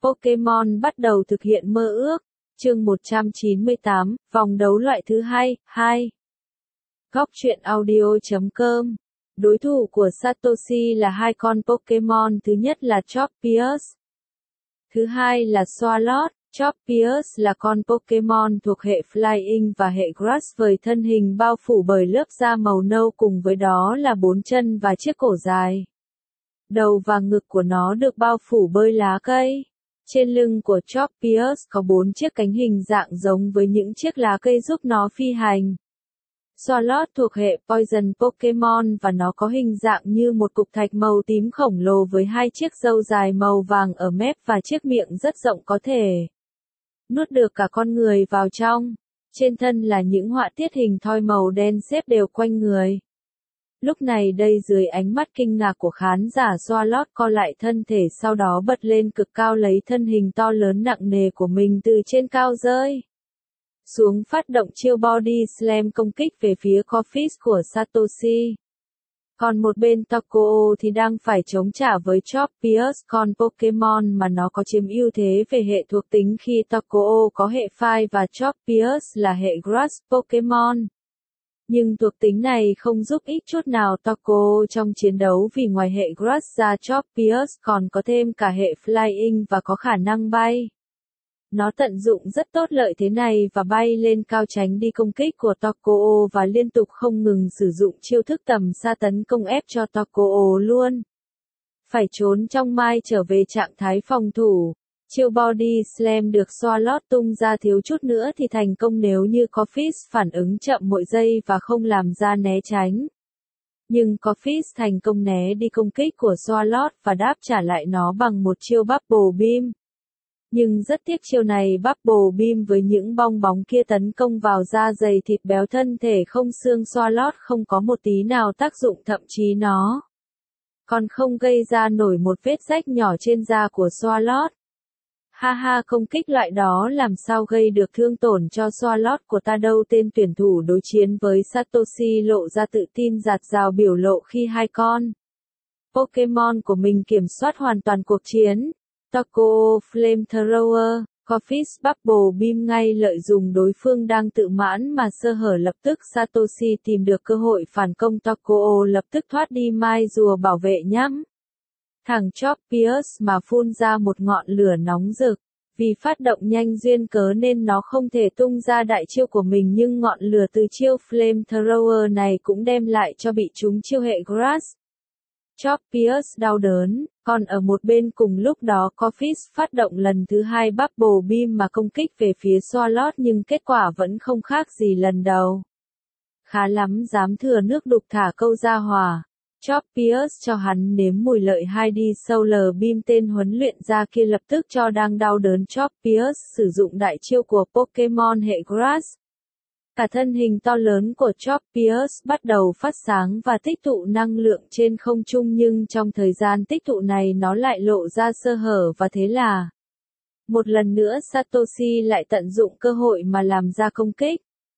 Pokemon bắt đầu thực hiện mơ ước. Chương 198, vòng đấu loại thứ hai, 2. Góc truyện audio.com. Đối thủ của Satoshi là hai con Pokemon, thứ nhất là Tropius, thứ hai là Swalot. Tropius là con Pokemon thuộc hệ Flying và hệ Grass với thân hình bao phủ bởi lớp da màu nâu, cùng với đó là 4 chân và chiếc cổ dài. Đầu và ngực của nó được bao phủ bởi lá cây. Trên lưng của Tropius có 4 chiếc cánh hình dạng giống với những chiếc lá cây giúp nó phi hành. Swalot thuộc hệ Poison Pokemon và nó có hình dạng như một cục thạch màu tím khổng lồ với hai chiếc râu dài màu vàng ở mép và chiếc miệng rất rộng có thể nuốt được cả con người vào trong. Trên thân là những họa tiết hình thoi màu đen xếp đều quanh người. Lúc này đây, dưới ánh mắt kinh ngạc của khán giả, Swalot co lại thân thể, sau đó bật lên cực cao, lấy thân hình to lớn nặng nề của mình từ trên cao rơi xuống, phát động chiêu Body Slam công kích về phía Corphish của Satoshi. Còn một bên Taco thì đang phải chống trả với Tropius, con Pokemon mà nó có chiếm ưu thế về hệ thuộc tính khi Taco có hệ Fire và Tropius là hệ Grass Pokemon. Nhưng thuộc tính này không giúp ích chút nào Taco trong chiến đấu, vì ngoài hệ Grass ra, Tropius còn có thêm cả hệ Flying và có khả năng bay. Nó tận dụng rất tốt lợi thế này và bay lên cao tránh đi công kích của Taco và liên tục không ngừng sử dụng chiêu thức tầm xa tấn công ép cho Taco luôn phải trốn trong mai trở về trạng thái phòng thủ. Chiêu Body Slam được Swalot tung ra thiếu chút nữa thì thành công nếu như Corphish phản ứng chậm mỗi giây và không làm ra né tránh. Nhưng Corphish thành công né đi công kích của Swalot và đáp trả lại nó bằng một chiêu Bubble Beam. Nhưng rất tiếc chiêu này Bubble Beam với những bong bóng kia tấn công vào da dày thịt béo thân thể không xương Swalot không có một tí nào tác dụng, thậm chí nó còn không gây ra nổi một vết rách nhỏ trên da của Swalot. Ha ha, công kích loại đó làm sao gây được thương tổn cho Swalot của ta đâu. Tên tuyển thủ đối chiến với Satoshi lộ ra tự tin rạt rào biểu lộ khi hai con Pokemon của mình kiểm soát hoàn toàn cuộc chiến. Taco Flamethrower, Corphish Bubble Beam ngay lợi dụng đối phương đang tự mãn mà sơ hở, lập tức Satoshi tìm được cơ hội phản công. Taco lập tức thoát đi mai rùa bảo vệ nhắm thằng Tropius mà phun ra một ngọn lửa nóng rực. Vì phát động nhanh duyên cớ nên nó không thể tung ra đại chiêu của mình, nhưng ngọn lửa từ chiêu Flamethrower này cũng đem lại cho bị trúng chiêu hệ Grass. Tropius đau đớn, còn ở một bên cùng lúc đó Corphish phát động lần thứ hai Bubble Beam mà công kích về phía Swalot, nhưng kết quả vẫn không khác gì lần đầu. Khá lắm, dám thừa nước đục thả câu ra hỏa. Tropius cho hắn nếm mùi lợi 2D Solar Beam. Tên huấn luyện gia kia lập tức cho đang đau đớn Tropius sử dụng đại chiêu của Pokemon hệ Grass. Cả thân hình to lớn của Tropius bắt đầu phát sáng và tích tụ năng lượng trên không trung, nhưng trong thời gian tích tụ này nó lại lộ ra sơ hở, và thế là một lần nữa Satoshi lại tận dụng cơ hội mà làm ra công kích.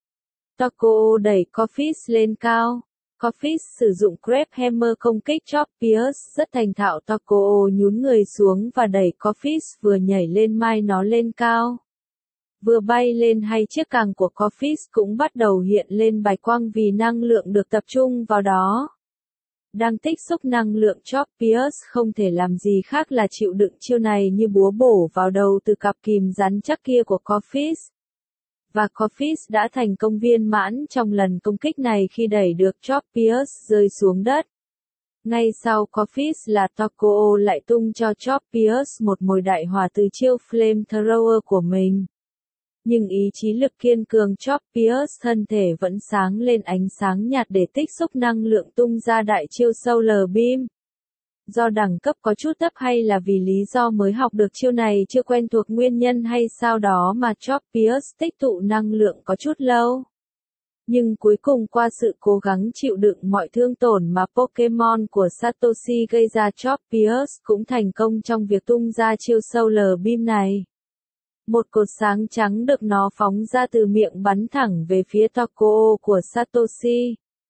Taco đẩy Corphish lên cao. Corphish sử dụng Crab Hammer công kích Tropius rất thành thạo. Taco nhún người xuống và đẩy Corphish, vừa nhảy lên mai nó lên cao. Vừa bay lên, hay chiếc càng của Corphish cũng bắt đầu hiện lên bạch quang vì năng lượng được tập trung vào đó. Đang tích xúc năng lượng, Tropius không thể làm gì khác là chịu đựng chiêu này như búa bổ vào đầu từ cặp kìm rắn chắc kia của Corphish. Và Corphish đã thành công viên mãn trong lần công kích này khi đẩy được Tropius rơi xuống đất. Ngay sau Corphish là Taco lại tung cho Tropius một mồi đại hỏa từ chiêu Flamethrower của mình. Nhưng ý chí lực kiên cường Tropius thân thể vẫn sáng lên ánh sáng nhạt để tích xúc năng lượng tung ra đại chiêu Solar Beam. Do đẳng cấp có chút thấp hay là vì lý do mới học được chiêu này chưa quen thuộc nguyên nhân hay sao đó mà Tropius tích tụ năng lượng có chút lâu. Nhưng cuối cùng qua sự cố gắng chịu đựng mọi thương tổn mà Pokemon của Satoshi gây ra, Tropius cũng thành công trong việc tung ra chiêu Solar Beam này. Một cột sáng trắng được nó phóng ra từ miệng bắn thẳng về phía Taco của Satoshi.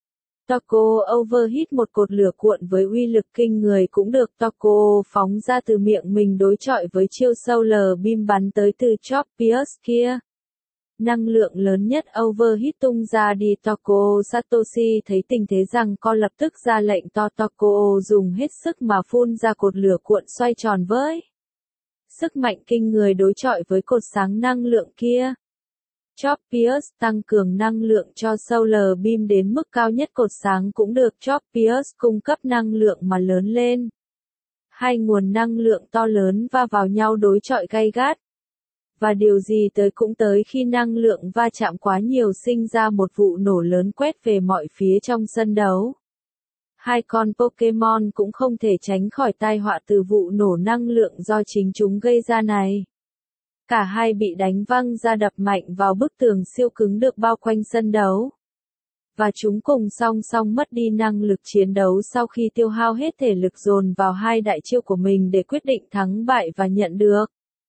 Torko Overheat, một cột lửa cuộn với uy lực kinh người cũng được Torko phóng ra từ miệng mình đối chọi với chiêu Solar Beam bắn tới từ Choppius kia. Năng lượng lớn nhất Overheat tung ra đi Torko. Satoshi thấy tình thế rằng co lập tức ra lệnh to Torko dùng hết sức mà phun ra cột lửa cuộn xoay tròn với sức mạnh kinh người đối chọi với cột sáng năng lượng kia. Choppius tăng cường năng lượng cho Solar Beam đến mức cao nhất cột sáng cũng được Choppius cung cấp năng lượng mà lớn lên. Hai nguồn năng lượng to lớn va vào nhau đối chọi gay gắt. Và điều gì tới cũng tới khi năng lượng va chạm quá nhiều sinh ra một vụ nổ lớn quét về mọi phía trong sân đấu. Hai con Pokemon cũng không thể tránh khỏi tai họa từ vụ nổ năng lượng do chính chúng gây ra này. Cả hai bị đánh văng ra đập mạnh vào bức tường siêu cứng được bao quanh sân đấu. Và chúng cùng song song mất đi năng lực chiến đấu sau khi tiêu hao hết thể lực dồn vào hai đại chiêu của mình để quyết định thắng bại và nhận được.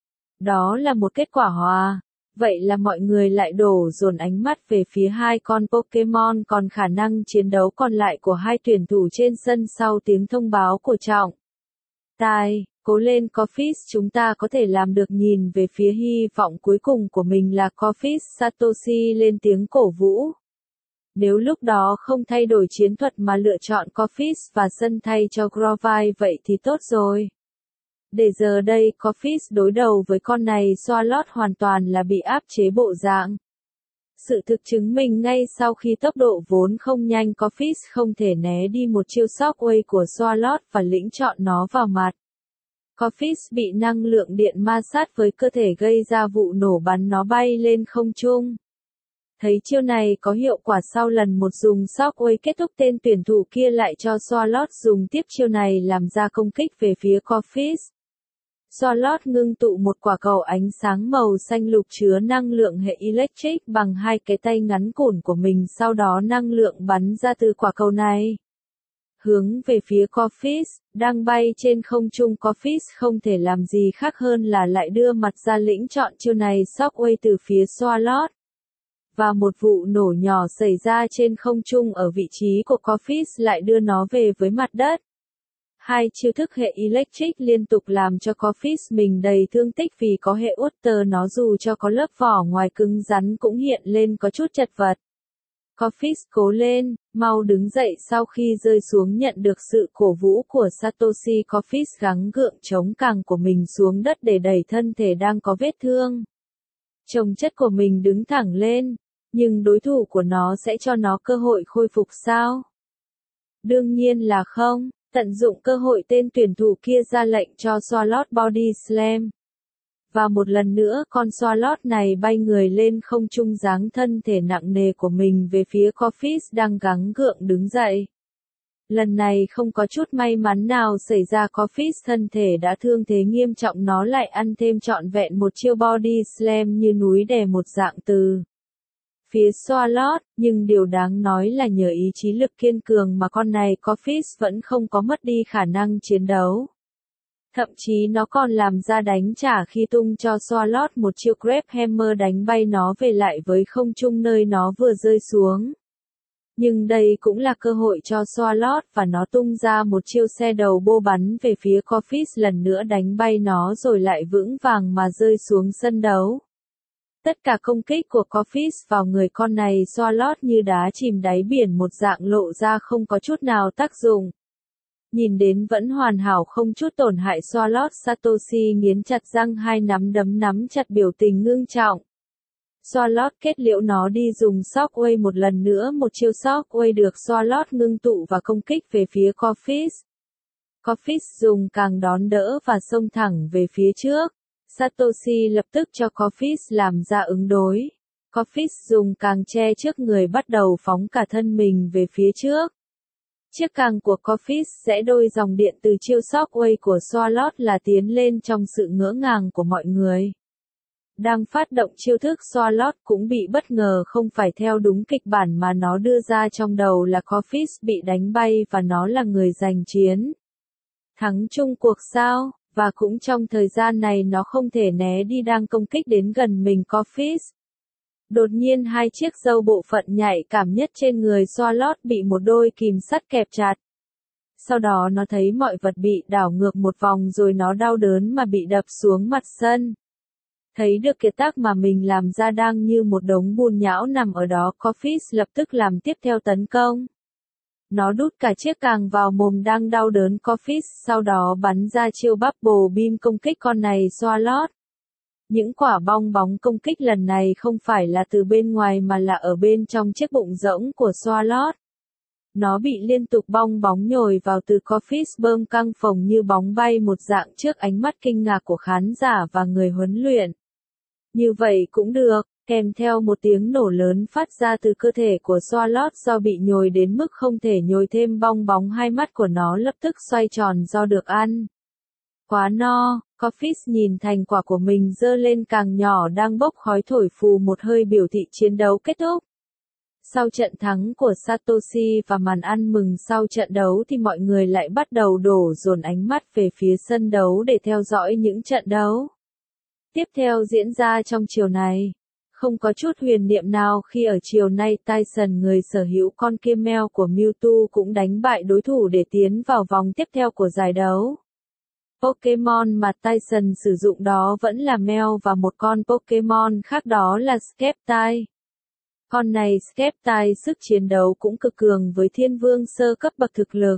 Đó là một kết quả hòa. Vậy là mọi người lại đổ dồn ánh mắt về phía hai con Pokemon còn khả năng chiến đấu còn lại của hai tuyển thủ trên sân sau tiếng thông báo của trọng tài. Cố lên Corfis, chúng ta có thể làm được. Nhìn về phía hy vọng cuối cùng của mình là Corfis, Satoshi lên tiếng cổ vũ. Nếu lúc đó không thay đổi chiến thuật mà lựa chọn Corfis và sân thay cho Grovyle vậy thì tốt rồi. Để giờ đây Corfis đối đầu với con này Swalot hoàn toàn là bị áp chế bộ dạng. Sự thực chứng minh ngay sau khi tốc độ vốn không nhanh Corfis không thể né đi một chiêu Shockwave của Swalot và lĩnh chọn nó vào mặt. Corfis bị năng lượng điện ma sát với cơ thể gây ra vụ nổ bắn nó bay lên không trung. Thấy chiêu này có hiệu quả sau lần một dùng Shockwave kết thúc, tên tuyển thủ kia lại cho Swalot dùng tiếp chiêu này làm ra công kích về phía Corfis. Swalot ngưng tụ một quả cầu ánh sáng màu xanh lục chứa năng lượng hệ electric bằng hai cái tay ngắn cùn của mình, sau đó năng lượng bắn ra từ quả cầu này hướng về phía Corfis, đang bay trên không trung. Corfis không thể làm gì khác hơn là lại đưa mặt ra lĩnh chọn chiêu này Shockwave từ phía Swalot. Và một vụ nổ nhỏ xảy ra trên không trung ở vị trí của Corfis lại đưa nó về với mặt đất. Hai chiêu thức hệ electric liên tục làm cho Corfis mình đầy thương tích vì có hệ Water, nó dù cho có lớp vỏ ngoài cứng rắn cũng hiện lên có chút chật vật. Corfis cố lên, mau đứng dậy. Sau khi rơi xuống nhận được sự cổ vũ của Satoshi, Corfis gắng gượng chống cẳng của mình xuống đất để đẩy thân thể đang có vết thương chồng chất của mình đứng thẳng lên. Nhưng đối thủ của nó sẽ cho nó cơ hội khôi phục sao? Đương nhiên là không. Tận dụng cơ hội, tên tuyển thủ kia ra lệnh cho Swalot Body Slam. Và một lần nữa con Swalot này bay người lên không trung giáng thân thể nặng nề của mình về phía Corfis đang gắng gượng đứng dậy. Lần này không có chút may mắn nào xảy ra, Corfis thân thể đã thương thế nghiêm trọng, nó lại ăn thêm trọn vẹn một chiêu Body Slam như núi đè một dạng từ phía Swalot, nhưng điều đáng nói là nhờ ý chí lực kiên cường mà con này Corfis vẫn không có mất đi khả năng chiến đấu. Thậm chí nó còn làm ra đánh trả khi tung cho Swalot một chiêu Grab Hammer đánh bay nó về lại với không trung nơi nó vừa rơi xuống. Nhưng đây cũng là cơ hội cho Swalot và nó tung ra một chiêu xe đầu bô bắn về phía Corfis, lần nữa đánh bay nó rồi lại vững vàng mà rơi xuống sân đấu. Tất cả công kích của Corfis vào người con này Swalot như đá chìm đáy biển một dạng, lộ ra không có chút nào tác dụng. Nhìn đến vẫn hoàn hảo không chút tổn hại Swalot, Satoshi nghiến chặt răng, hai nắm đấm nắm chặt, biểu tình ngưng trọng. Swalot kết liễu nó đi dùng Shockwave một lần nữa, một chiêu Shockwave được Swalot ngưng tụ và công kích về phía Corfis. Corfis dùng càng đón đỡ và xông thẳng về phía trước. Satoshi lập tức cho Corfis làm ra ứng đối. Corfis dùng càng che trước người bắt đầu phóng cả thân mình về phía trước. Chiếc càng của Corfis sẽ đôi dòng điện từ chiêu Shockwave của Swalot là tiến lên trong sự ngỡ ngàng của mọi người. Đang phát động chiêu thức, Swalot cũng bị bất ngờ, không phải theo đúng kịch bản mà nó đưa ra trong đầu là Corfis bị đánh bay và nó là người giành chiến thắng chung cuộc sao? Và cũng trong thời gian này nó không thể né đi đang công kích đến gần mình Corfis. Đột nhiên hai chiếc râu bộ phận nhạy cảm nhất trên người Charlotte bị một đôi kìm sắt kẹp chặt. Sau đó nó thấy mọi vật bị đảo ngược một vòng rồi nó đau đớn mà bị đập xuống mặt sân. Thấy được kiệt tác mà mình làm ra đang như một đống bùn nhão nằm ở đó, Coffees lập tức làm tiếp theo tấn công. Nó đút cả chiếc càng vào mồm đang đau đớn Coffees, sau đó bắn ra chiêu Bubble Beam công kích con này Charlotte. Những quả bong bóng công kích lần này không phải là từ bên ngoài mà là ở bên trong chiếc bụng rỗng của Charlotte. Nó bị liên tục bong bóng nhồi vào từ Coffees bơm căng phồng như bóng bay một dạng trước ánh mắt kinh ngạc của khán giả và người huấn luyện. Như vậy cũng được, kèm theo một tiếng nổ lớn phát ra từ cơ thể của Charlotte do bị nhồi đến mức không thể nhồi thêm bong bóng, hai mắt của nó lập tức xoay tròn do được ăn. Quá no, Coffees nhìn thành quả của mình giơ lên càng nhỏ đang bốc khói thổi phù một hơi biểu thị chiến đấu kết thúc. Sau trận thắng của Satoshi và màn ăn mừng sau trận đấu thì mọi người lại bắt đầu đổ dồn ánh mắt về phía sân đấu để theo dõi những trận đấu tiếp theo diễn ra trong chiều này. Không có chút huyền niệm nào khi ở chiều nay Tyson, người sở hữu con kia mèo của Mewtwo, cũng đánh bại đối thủ để tiến vào vòng tiếp theo của giải đấu. Pokemon mà Tyson sử dụng đó vẫn là mèo và một con Pokemon khác đó là Sceptile. Con này Sceptile sức chiến đấu cũng cực cường với thiên vương sơ cấp bậc thực lực.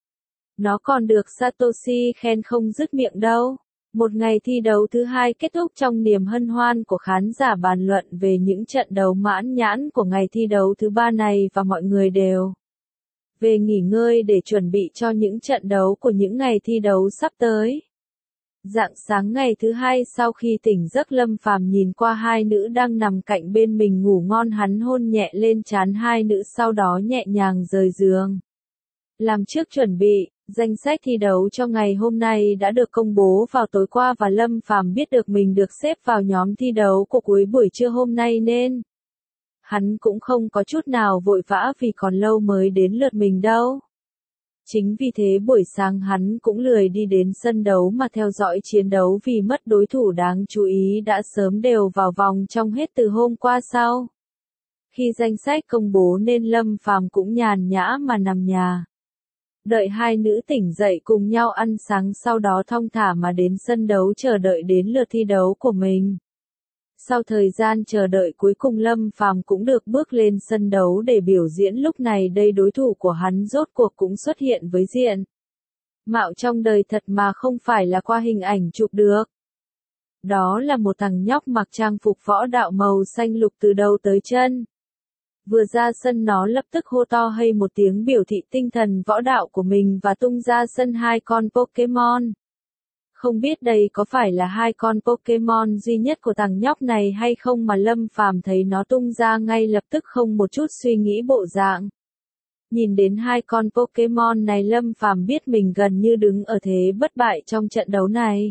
Nó còn được Satoshi khen không dứt miệng đâu. Một ngày thi đấu thứ hai kết thúc trong niềm hân hoan của khán giả bàn luận về những trận đấu mãn nhãn của ngày thi đấu thứ ba này và mọi người đều về nghỉ ngơi để chuẩn bị cho những trận đấu của những ngày thi đấu sắp tới. Rạng sáng ngày thứ hai sau khi tỉnh giấc, Lâm Phàm nhìn qua hai nữ đang nằm cạnh bên mình ngủ ngon, hắn hôn nhẹ lên trán hai nữ sau đó nhẹ nhàng rời giường. Làm trước chuẩn bị, danh sách thi đấu cho ngày hôm nay đã được công bố vào tối qua và Lâm Phàm biết được mình được xếp vào nhóm thi đấu của cuối buổi trưa hôm nay nên hắn cũng không có chút nào vội vã vì còn lâu mới đến lượt mình đâu. Chính vì thế buổi sáng hắn cũng lười đi đến sân đấu mà theo dõi chiến đấu vì mất đối thủ đáng chú ý đã sớm đều vào vòng trong hết từ hôm qua sau. Khi danh sách công bố nên Lâm Phàm cũng nhàn nhã mà nằm nhà. Đợi hai nữ tỉnh dậy cùng nhau ăn sáng, sau đó thong thả mà đến sân đấu chờ đợi đến lượt thi đấu của mình. Sau thời gian chờ đợi cuối cùng Lâm Phàm cũng được bước lên sân đấu để biểu diễn, lúc này đây đối thủ của hắn rốt cuộc cũng xuất hiện với diện mạo trong đời thật mà không phải là qua hình ảnh chụp được. Đó là một thằng nhóc mặc trang phục võ đạo màu xanh lục từ đầu tới chân. Vừa ra sân nó lập tức hô to hay một tiếng biểu thị tinh thần võ đạo của mình và tung ra sân hai con Pokemon. Không biết đây có phải là hai con Pokemon duy nhất của thằng nhóc này hay không mà Lâm Phàm thấy nó tung ra ngay lập tức không một chút suy nghĩ bộ dạng. Nhìn đến hai con Pokemon này Lâm Phàm biết mình gần như đứng ở thế bất bại trong trận đấu này.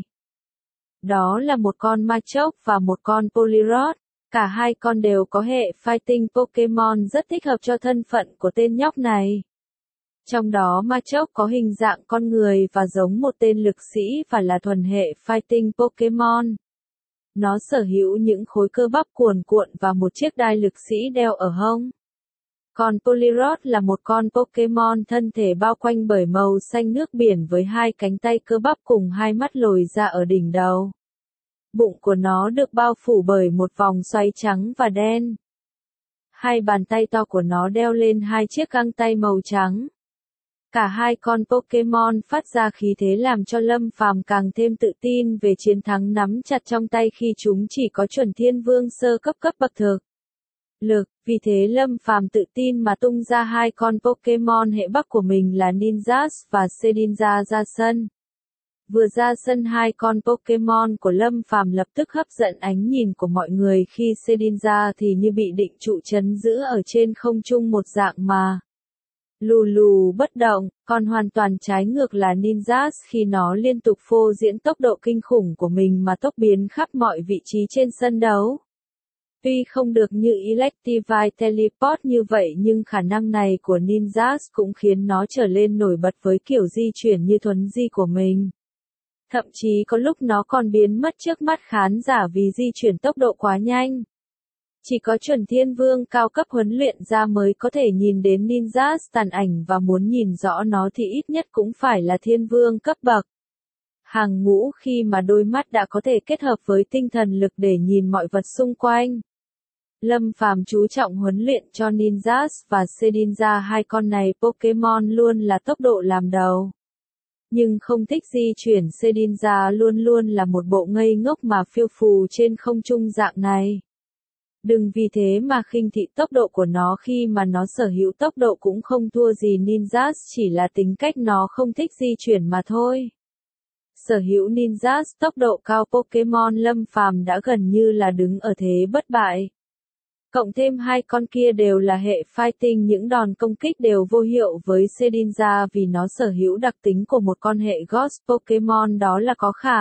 Đó là một con Machop và một con Poliwrath. Cả hai con đều có hệ Fighting Pokemon rất thích hợp cho thân phận của tên nhóc này. Trong đó Machop có hình dạng con người và giống một tên lực sĩ và là thuần hệ Fighting Pokemon. Nó sở hữu những khối cơ bắp cuồn cuộn và một chiếc đai lực sĩ đeo ở hông. Còn Poliwrath là một con Pokemon thân thể bao quanh bởi màu xanh nước biển với hai cánh tay cơ bắp cùng hai mắt lồi ra ở đỉnh đầu. Bụng của nó được bao phủ bởi một vòng xoáy trắng và đen. Hai bàn tay to của nó đeo lên hai chiếc găng tay màu trắng. Cả hai con Pokemon phát ra khí thế làm cho Lâm Phàm càng thêm tự tin về chiến thắng nắm chặt trong tay khi chúng chỉ có chuẩn thiên vương sơ cấp bậc thực lực. Vì thế Lâm Phàm tự tin mà tung ra hai con Pokemon hệ Bắc của mình là Ninjas và Shedinja ra sân. Vừa ra sân hai con Pokemon của Lâm Phàm lập tức hấp dẫn ánh nhìn của mọi người khi Shedinja thì như bị định trụ trấn giữ ở trên không trung một dạng mà lù lù bất động, còn hoàn toàn trái ngược là Ninjas khi nó liên tục phô diễn tốc độ kinh khủng của mình mà tốc biến khắp mọi vị trí trên sân đấu. Tuy không được như Electivire Teleport như vậy nhưng khả năng này của Ninjas cũng khiến nó trở lên nổi bật với kiểu di chuyển như thuấn di của mình. Thậm chí có lúc nó còn biến mất trước mắt khán giả vì di chuyển tốc độ quá nhanh. Chỉ có chuẩn thiên vương cao cấp huấn luyện ra mới có thể nhìn đến ninja tàn ảnh và muốn nhìn rõ nó thì ít nhất cũng phải là thiên vương cấp bậc. Hàng ngũ khi mà đôi mắt đã có thể kết hợp với tinh thần lực để nhìn mọi vật xung quanh. Lâm Phàm chú trọng huấn luyện cho ninjas và Shedinja, hai con này Pokemon luôn là tốc độ làm đầu. Nhưng không thích di chuyển, Shedinja luôn luôn là một bộ ngây ngốc mà phiêu phù trên không trung dạng này. Đừng vì thế mà khinh thị tốc độ của nó, khi mà nó sở hữu tốc độ cũng không thua gì ninjas, chỉ là tính cách nó không thích di chuyển mà thôi. Sở hữu ninjas tốc độ cao Pokemon, Lâm Phàm đã gần như là đứng ở thế bất bại. Cộng thêm hai con kia đều là hệ fighting, những đòn công kích đều vô hiệu với Shedinja vì nó sở hữu đặc tính của một con hệ Ghost Pokemon, đó là có khả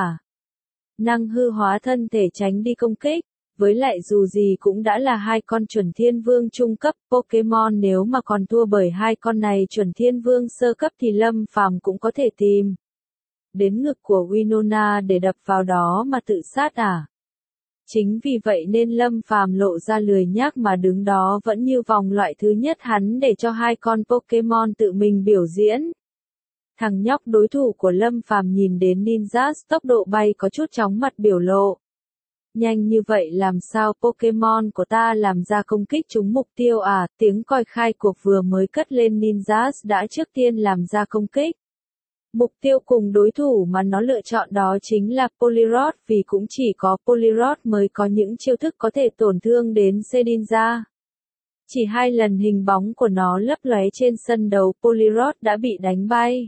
năng hư hóa thân thể tránh đi công kích. Với lại dù gì cũng đã là hai con chuẩn thiên vương trung cấp Pokemon, nếu mà còn thua bởi hai con này chuẩn thiên vương sơ cấp thì Lâm Phàm cũng có thể tìm đến ngực của Winona để đập vào đó mà tự sát à. Chính vì vậy nên Lâm Phàm lộ ra lười nhác mà đứng đó vẫn như vòng loại thứ nhất, hắn để cho hai con Pokemon tự mình biểu diễn. Thằng nhóc đối thủ của Lâm Phàm nhìn đến ninjas tốc độ bay có chút chóng mặt, biểu lộ. Nhanh như vậy làm sao Pokemon của ta làm ra công kích trúng mục tiêu à? Tiếng còi khai cuộc vừa mới cất lên, ninjas đã trước tiên làm ra công kích. Mục tiêu cùng đối thủ mà nó lựa chọn đó chính là Poliwrath, vì cũng chỉ có Poliwrath mới có những chiêu thức có thể tổn thương đến Shedinja. Chỉ 2 lần hình bóng của nó lấp lóe trên sân đấu, Poliwrath đã bị đánh bay.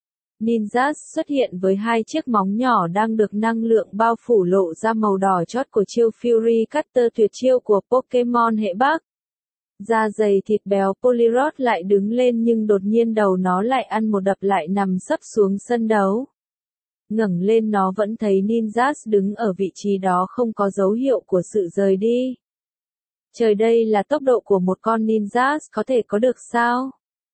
Ninjas xuất hiện với 2 chiếc móng nhỏ đang được năng lượng bao phủ, lộ ra màu đỏ chót của chiêu Fury Cutter, tuyệt chiêu của Pokemon hệ Bắc. Da dày thịt béo Poliwrath lại đứng lên, nhưng đột nhiên đầu nó lại ăn một đập, lại nằm sấp xuống sân đấu. Ngẩng lên nó vẫn thấy ninjas đứng ở vị trí đó, không có dấu hiệu của sự rời đi. Trời, đây là tốc độ của một con ninjas có thể có được sao?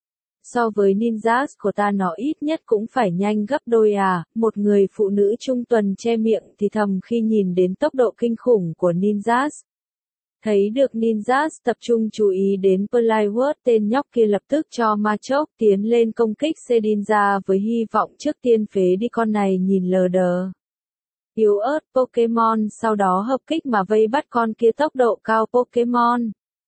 So với ninjas của ta nó ít nhất cũng phải nhanh gấp đôi à, một người phụ nữ trung tuần che miệng thì thầm khi nhìn đến tốc độ kinh khủng của ninjas. Thấy được ninjas tập trung chú ý đến Poliwrath, tên nhóc kia lập tức cho Machoke tiến lên công kích Shedinja với hy vọng trước tiên phế đi con này nhìn lờ đờ yếu ớt Pokemon, sau đó hợp kích mà vây bắt con kia tốc độ cao Pokemon.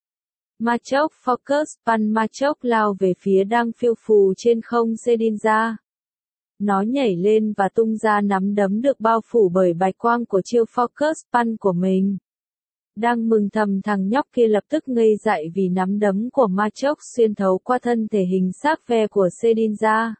Machoke Focus Punch, Machoke lao về phía đang phiêu phù trên không Shedinja. Nó nhảy lên và tung ra nắm đấm được bao phủ bởi bạch quang của chiêu Focus Punch của mình. Đang mừng thầm, thằng nhóc kia lập tức ngây dại vì nắm đấm của Machoke xuyên thấu qua thân thể hình xác ve của Shedinja.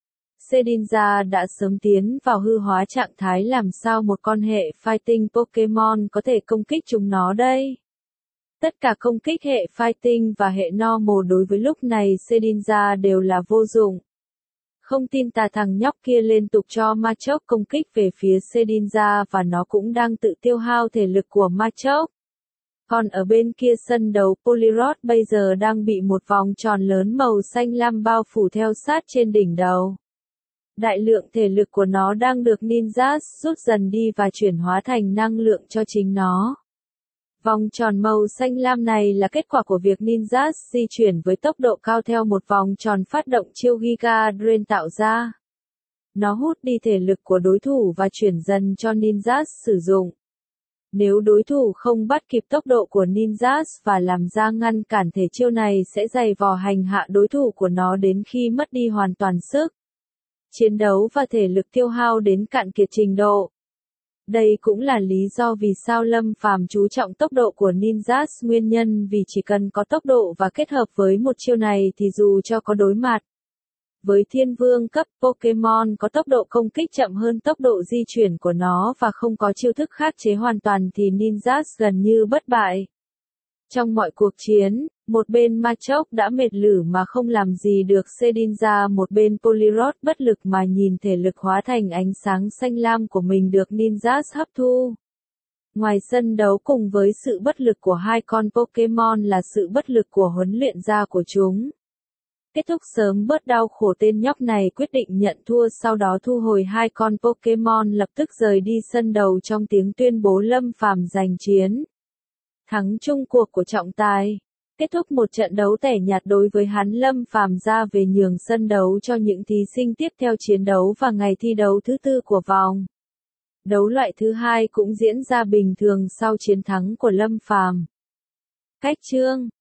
Shedinja đã sớm tiến vào hư hóa trạng thái, làm sao một con hệ fighting Pokemon có thể công kích chúng nó đây? Tất cả công kích hệ fighting và hệ normal đối với lúc này Shedinja đều là vô dụng. Không tin tà, thằng nhóc kia liên tục cho Machoke công kích về phía Shedinja và nó cũng đang tự tiêu hao thể lực của Machoke. Còn ở bên kia sân đấu, Poliwrath bây giờ đang bị một vòng tròn lớn màu xanh lam bao phủ theo sát trên đỉnh đầu. Đại lượng thể lực của nó đang được ninjas rút dần đi và chuyển hóa thành năng lượng cho chính nó. Vòng tròn màu xanh lam này là kết quả của việc ninjas di chuyển với tốc độ cao theo một vòng tròn phát động chiêu Giga Drain tạo ra. Nó hút đi thể lực của đối thủ và chuyển dần cho ninjas sử dụng. Nếu đối thủ không bắt kịp tốc độ của ninjas và làm ra ngăn cản, thể chiêu này sẽ dày vò hành hạ đối thủ của nó đến khi mất đi hoàn toàn sức chiến đấu và thể lực tiêu hao đến cạn kiệt trình độ. Đây cũng là lý do vì sao Lâm Phàm chú trọng tốc độ của ninjas, nguyên nhân vì chỉ cần có tốc độ và kết hợp với một chiêu này thì dù cho có đối mặt với thiên vương cấp Pokemon có tốc độ công kích chậm hơn tốc độ di chuyển của nó và không có chiêu thức khắc chế hoàn toàn thì ninjas gần như bất bại. Trong mọi cuộc chiến, một bên Machoke đã mệt lử mà không làm gì được Shedinja, một bên Poliwrath bất lực mà nhìn thể lực hóa thành ánh sáng xanh lam của mình được ninjas hấp thu. Ngoài sân đấu, cùng với sự bất lực của hai con Pokemon là sự bất lực của huấn luyện gia của chúng. Kết thúc sớm bớt đau khổ, tên nhóc này quyết định nhận thua, sau đó thu hồi hai con Pokemon, lập tức rời đi sân đấu trong tiếng tuyên bố Lâm Phàm giành chiến. thắng chung cuộc của trọng tài. Kết thúc một trận đấu tẻ nhạt đối với hắn, Lâm Phàm ra về nhường sân đấu cho những thí sinh tiếp theo chiến đấu và ngày thi đấu thứ tư của vòng đấu loại thứ hai cũng diễn ra bình thường sau chiến thắng của Lâm Phàm. Cách chương